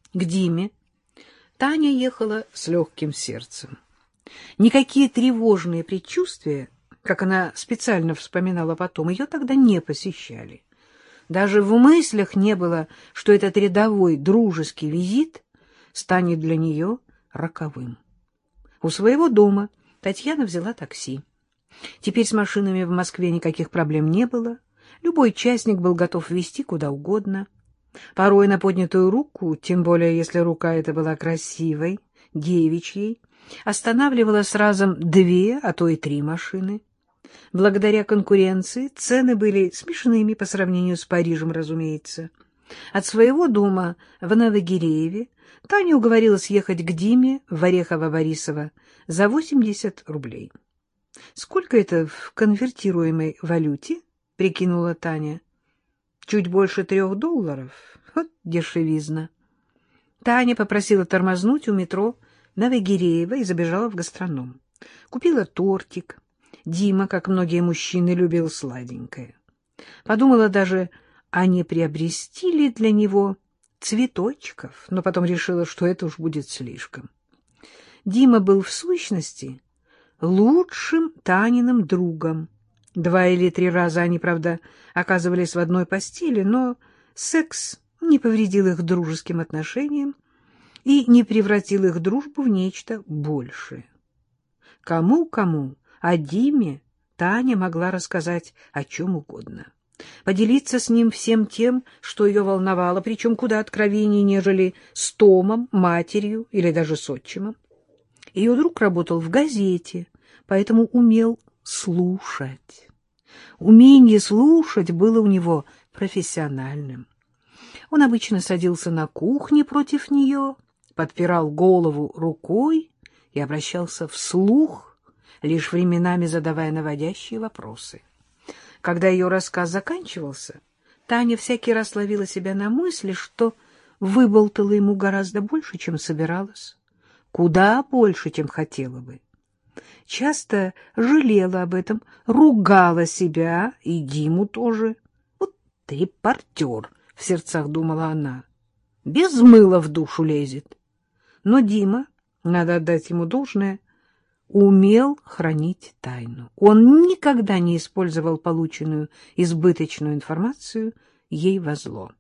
К Диме Таня ехала с легким сердцем. Никакие тревожные предчувствия, как она специально вспоминала потом, ее тогда не посещали. Даже в мыслях не было, что этот рядовой дружеский визит станет для нее роковым. У своего дома Татьяна взяла такси. Теперь с машинами в Москве никаких проблем не было. Любой частник был готов везти куда угодно. Порой на поднятую руку, тем более если рука эта была красивой, девичьей, останавливалась разом 2, а то и 3 машины. Благодаря конкуренции цены были смешными по сравнению с Парижем, разумеется. От своего дома в Новогирееве Таня уговорилась ехать к Диме в Орехово-Борисово за 80 рублей. «Сколько это в конвертируемой валюте?» — прикинула Таня. «Чуть больше $3. Вот дешевизна». Таня попросила тормознуть у метро Новогиреево и забежала в гастроном. Купила тортик. Дима, как многие мужчины, любил сладенькое. Подумала даже, а не приобрести ли для него цветочков, но потом решила, что это уж будет слишком. Дима был в сущности лучшим Таниным другом. 2 или 3 раза они, правда, оказывались в одной постели, но секс не повредил их дружеским отношениям и не превратил их дружбу в нечто большее. Кому-кому, а Диме Таня могла рассказать о чем угодно, поделиться с ним всем тем, что ее волновало, причем куда откровеннее, нежели с Томом, матерью или даже с отчимом. Ее друг работал в газете, поэтому умел слушать. Умение слушать было у него профессиональным. Он обычно садился на кухне против нее, подпирал голову рукой и обращался вслух, лишь временами задавая наводящие вопросы. Когда ее рассказ заканчивался, Таня всякий раз ловила себя на мысли, что выболтала ему гораздо больше, чем собиралась, куда больше, чем хотела бы. Часто жалела об этом, ругала себя и Диму тоже. Вот репортер, в сердцах думала она, без мыла в душу лезет. Но Дима, надо отдать ему должное, умел хранить тайну. Он никогда не использовал полученную избыточную информацию ей во зло.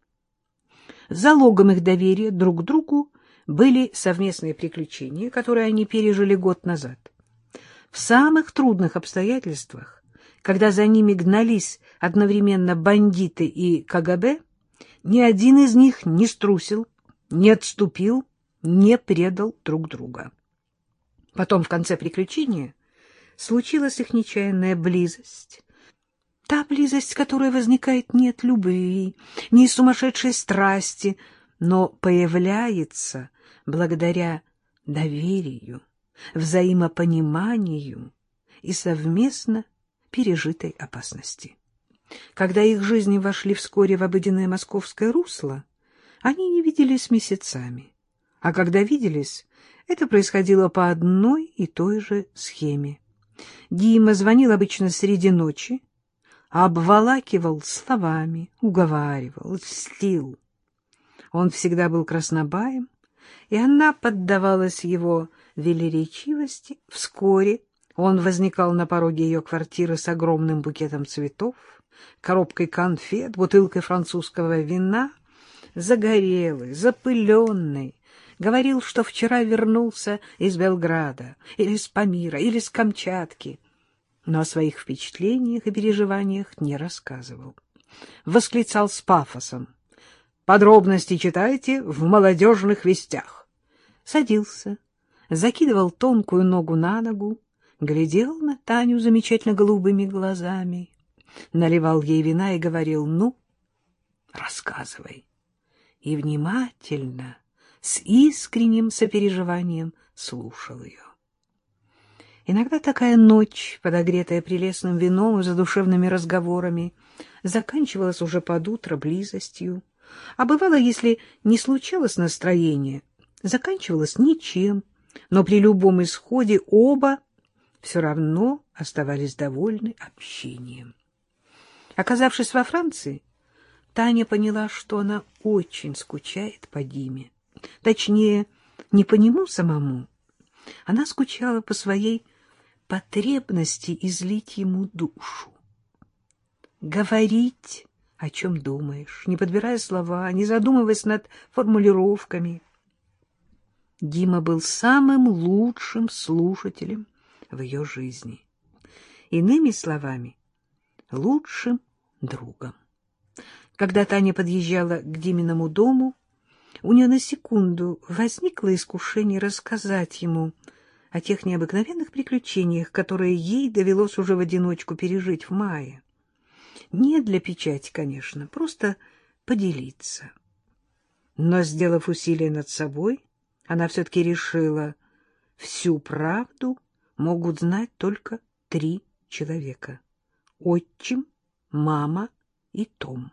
Залогом их доверия друг к другу были совместные приключения, которые они пережили год назад. В самых трудных обстоятельствах, когда за ними гнались одновременно бандиты и КГБ, ни один из них не струсил, не отступил, не предал друг друга. Потом, в конце приключения, случилась их нечаянная близость. Та близость, которая возникает не от любви, не из сумасшедшей страсти, но появляется благодаря доверию, взаимопониманию и совместно пережитой опасности. Когда их жизни вошли вскоре в обыденное московское русло, они не виделись месяцами, а когда виделись, это происходило по одной и той же схеме. Дима звонил обычно среди ночи, обволакивал словами, уговаривал, льстил. Он всегда был краснобаем, и она поддавалась его велеречивости. Вскоре он возникал на пороге ее квартиры с огромным букетом цветов, коробкой конфет, бутылкой французского вина, загорелый, запыленный, говорил, что вчера вернулся из Белграда, или с Памира, или с Камчатки, но о своих впечатлениях и переживаниях не рассказывал. Восклицал с пафосом: «Подробности читайте в молодежных вестях». Садился, закидывал тонкую ногу на ногу, глядел на Таню замечательно голубыми глазами, наливал ей вина и говорил: «Ну, рассказывай». И внимательно, с искренним сопереживанием слушал ее. Иногда такая ночь, подогретая прелестным вином и задушевными разговорами, заканчивалась уже под утро близостью, а бывало, если не случалось настроение, заканчивалась ничем, но при любом исходе оба все равно оставались довольны общением. Оказавшись во Франции, Таня поняла, что она очень скучает по Диме. точнее, не по нему самому. Она скучала по своей потребности излить ему душу. Говорить, о чем думаешь, не подбирая слова, не задумываясь над формулировками. Дима был самым лучшим слушателем в ее жизни. Иными словами, лучшим другом. Когда Таня подъезжала к Диминому дому, у нее на секунду возникло искушение рассказать ему о тех необыкновенных приключениях, которые ей довелось уже в одиночку пережить в мае. Не для печати, конечно, просто поделиться. Но, сделав усилие над собой, она все-таки решила, всю правду могут знать только 3 человека: отчим, мама и Том.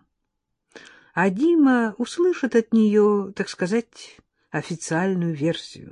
А Дима услышит от нее, так сказать, официальную версию.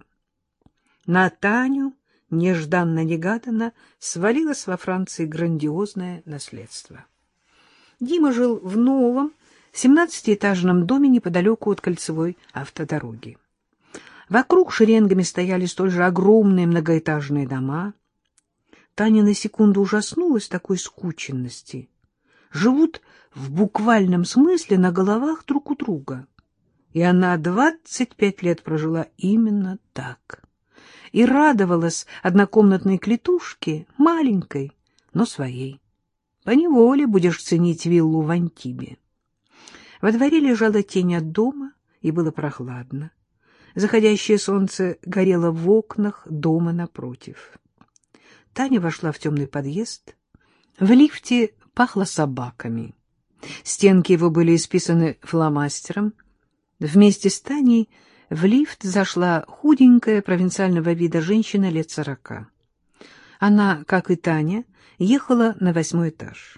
На Таню нежданно-негаданно свалилось во Франции грандиозное наследство. Дима жил в новом 17-этажном доме неподалеку от кольцевой автодороги. Вокруг шеренгами стояли столь же огромные многоэтажные дома. Таня на секунду ужаснулась такой скученности. Живут в буквальном смысле на головах друг у друга. И она 25 лет прожила именно так. И радовалась однокомнатной клетушке, маленькой, но своей. Поневоле будешь ценить виллу в Антибе. Во дворе лежала тень от дома, и было прохладно. Заходящее солнце горело в окнах дома напротив. Таня вошла в темный подъезд. В лифте пахло собаками. Стенки его были исписаны фломастером. Вместе с Таней в лифт зашла худенькая провинциального вида женщина лет 40. Она, как и Таня, ехала на 8-й этаж.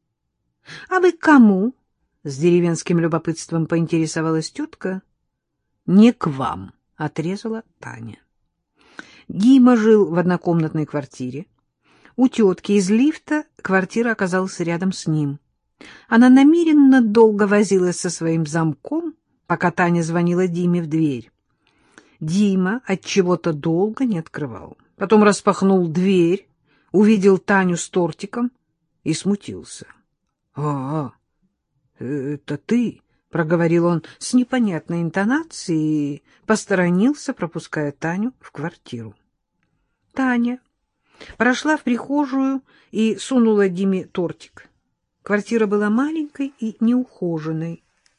— А вы к кому? — с деревенским любопытством поинтересовалась тетка. — Не к вам, — отрезала Таня. Дима жил в однокомнатной квартире. У тетки из лифта квартира оказалась рядом с ним. Она намеренно долго возилась со своим замком, пока Таня звонила Диме в дверь. Дима отчего-то долго не открывал. Потом распахнул дверь, увидел Таню с тортиком и смутился. — это ты? — проговорил он с непонятной интонацией и посторонился, пропуская Таню в квартиру. Таня прошла в прихожую и сунула Диме тортик. Квартира была маленькой и неухоженной.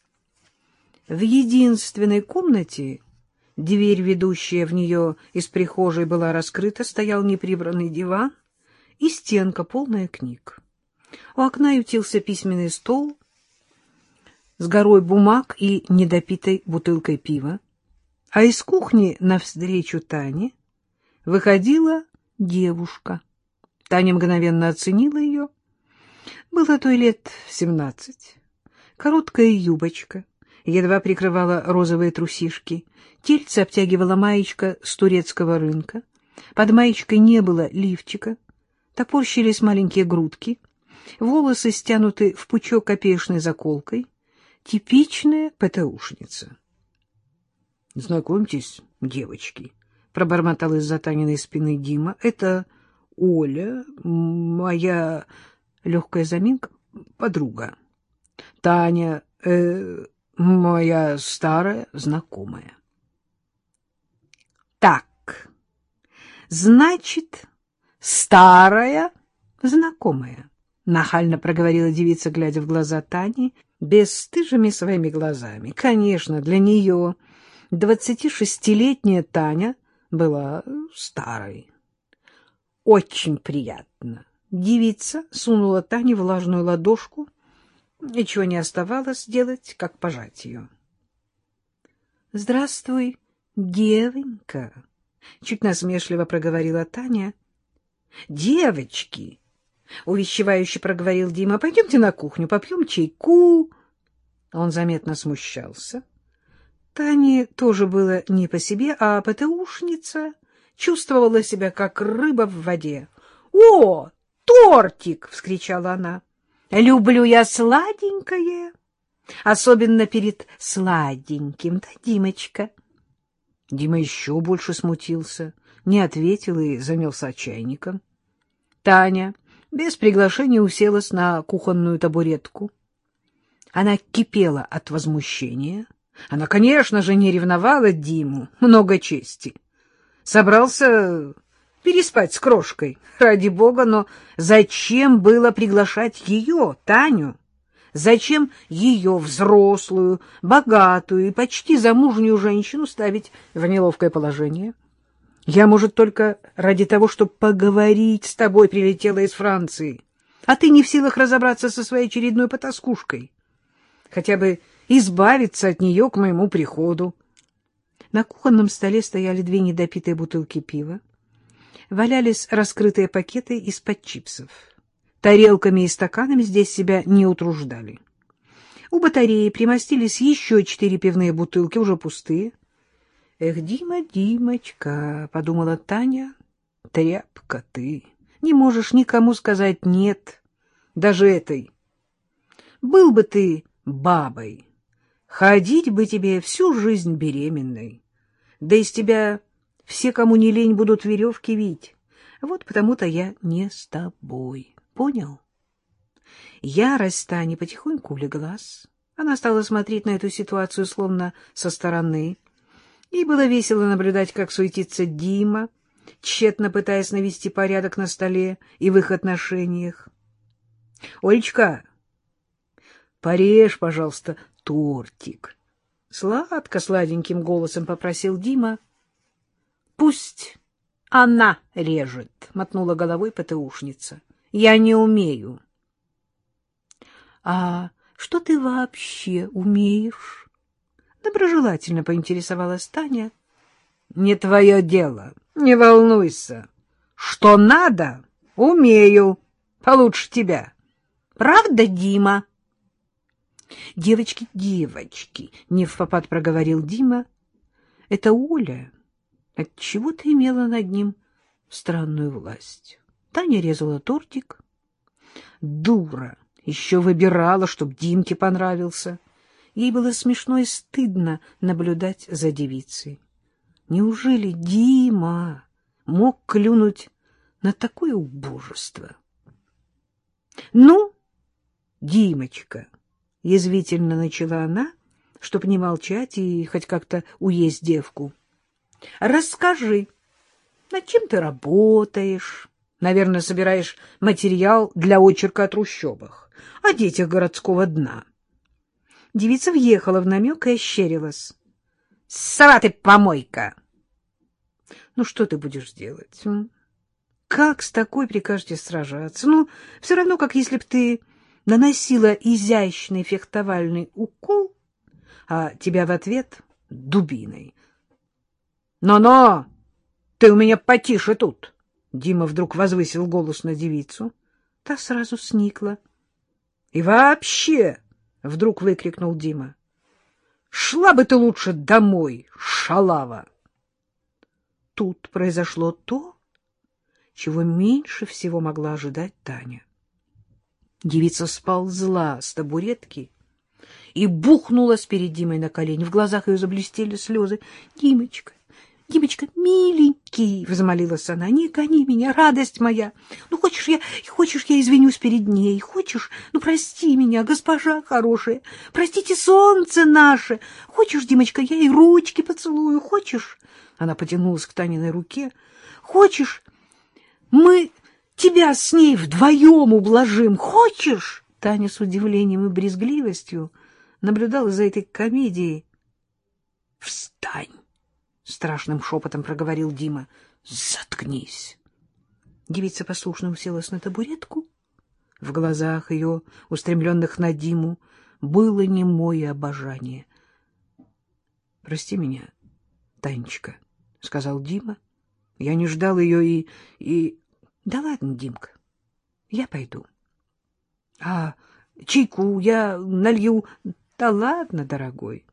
В единственной комнате, дверь, ведущая в нее из прихожей, была раскрыта, стоял неприбранный диван и стенка, полная книг. У окна ютился письменный стол с горой бумаг и недопитой бутылкой пива, а из кухни навстречу Тане выходила девушка. Таня мгновенно оценила ее. Было той лет 17. Короткая юбочка едва прикрывала розовые трусишки, тельце обтягивала маечка с турецкого рынка, под маечкой не было лифчика, топорщились маленькие грудки, волосы стянуты в пучок опешной заколкой, типичная ПТУшница. — Знакомьтесь, девочки, — пробормотал из-за Таниной спины Дима. — Это Оля, моя легкая заминка, подруга. Таня, моя старая знакомая. — Так, значит, старая знакомая, — нахально проговорила девица, глядя в глаза Тани, бесстыжими своими глазами. Конечно, для нее 26-летняя Таня была старой. — Очень приятно. Девица сунула Тане влажную ладошку. Ничего не оставалось делать, как пожать ее. — Здравствуй, девонька, — чуть насмешливо проговорила Таня. — Девочки, — увещевающе проговорил Дима, — пойдемте на кухню, попьем чайку. Он заметно смущался. Тане тоже было не по себе, а ПТУшница чувствовала себя, как рыба в воде. — О, тортик! — вскричала она. — Люблю я сладенькое, особенно перед сладеньким, да, Димочка? Дима еще больше смутился, не ответил и занялся чайником. Таня без приглашения уселась на кухонную табуретку. Она кипела от возмущения. Она, конечно же, не ревновала Диму, много чести. Собрался переспать с крошкой, ради бога, но зачем было приглашать ее, Таню? Зачем ее, взрослую, богатую и почти замужнюю женщину, ставить в неловкое положение? Я, может, только ради того, чтобы поговорить с тобой, прилетела из Франции, а ты не в силах разобраться со своей очередной потаскушкой. Хотя бы избавиться от нее к моему приходу. На кухонном столе стояли 2 недопитые бутылки пива. Валялись раскрытые пакеты из-под чипсов. Тарелками и стаканами здесь себя не утруждали. У батареи примостились еще 4 пивные бутылки, уже пустые. «Эх, Дима, Димочка», — подумала Таня, — «тряпка ты, не можешь никому сказать «нет», даже этой. Был бы ты бабой, ходить бы тебе всю жизнь беременной, да из тебя все, кому не лень, будут веревки вить. Вот потому-то я не с тобой, понял?» Ярость Тани потихоньку улеглась. Она стала смотреть на эту ситуацию словно со стороны. Ей было весело наблюдать, как суетится Дима, тщетно пытаясь навести порядок на столе и в их отношениях. — Олечка, порежь, пожалуйста, тортик. Сладко-сладеньким голосом попросил Дима. — Пусть она режет, — мотнула головой ПТУшница. — Я не умею. — А что ты вообще умеешь? Доброжелательно поинтересовалась Таня. — Не твое дело, не волнуйся. Что надо, умею, получше тебя. Правда, Дима? — Девочки, девочки, — невпопад проговорил Дима. — Это Оля отчего-то имела над ним странную власть. Таня резала тортик. Дура, еще выбирала, чтоб Димке понравился. Ей было смешно и стыдно наблюдать за девицей. Неужели Дима мог клюнуть на такое убожество? — Ну, Димочка, — язвительно начала она, чтоб не молчать и хоть как-то уесть девку, — расскажи, над чем ты работаешь? Наверное, собираешь материал для очерка о трущобах, о детях городского дна. Девица въехала в намек и ощерилась. — Сова ты помойка! — Ну, что ты будешь делать? Как с такой прикажете сражаться? Ну, все равно, как если б ты наносила изящный фехтовальный укол, а тебя в ответ дубиной. Но, ты у меня потише тут! Дима вдруг возвысил голос на девицу. Та сразу сникла. — И вообще... — вдруг выкрикнул Дима. — Шла бы ты лучше домой, шалава! Тут произошло то, чего меньше всего могла ожидать Таня. Девица сползла с табуретки и бухнулась перед Димой на колени. В глазах ее заблестели слезы. — Димочка, Димочка, миленький, — взмолилась она, — не гони меня, радость моя. Ну, хочешь, я извинюсь перед ней, хочешь, ну, прости меня, госпожа хорошая, простите, солнце наше. Хочешь, Димочка, я и ручки поцелую, хочешь? Она потянулась к Таниной руке. Хочешь, мы тебя с ней вдвоем ублажим, хочешь? Таня с удивлением и брезгливостью наблюдала за этой комедией. — Встань! — страшным шепотом проговорил Дима. — Заткнись! Девица послушно уселась на табуретку. В глазах ее, устремленных на Диму, было немое обожание. — Прости меня, Танечка, — сказал Дима. Я не ждал ее и... Да ладно, Димка, я пойду. А чайку я налью... Да ладно, дорогой.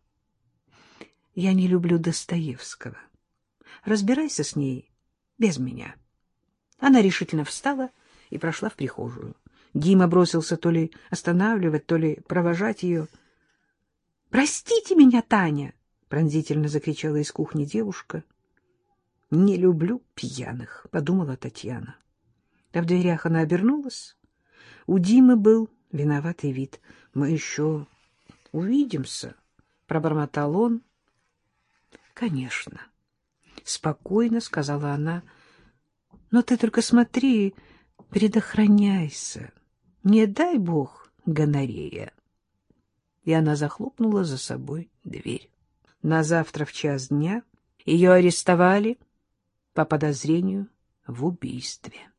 Я не люблю Достоевского. Разбирайся с ней без меня. Она решительно встала и прошла в прихожую. Дима бросился то ли останавливать, то ли провожать ее. — Простите меня, Таня! пронзительно закричала из кухни девушка. «Не люблю пьяных», — подумала Татьяна. А в дверях она обернулась. У Димы был виноватый вид. «Мы еще увидимся», — пробормотал он. «Конечно», — спокойно сказала она. «Но ты только смотри, предохраняйся. Не дай бог гонорея». И она захлопнула за собой дверь. На завтра в 1:00 ее арестовали по подозрению в убийстве.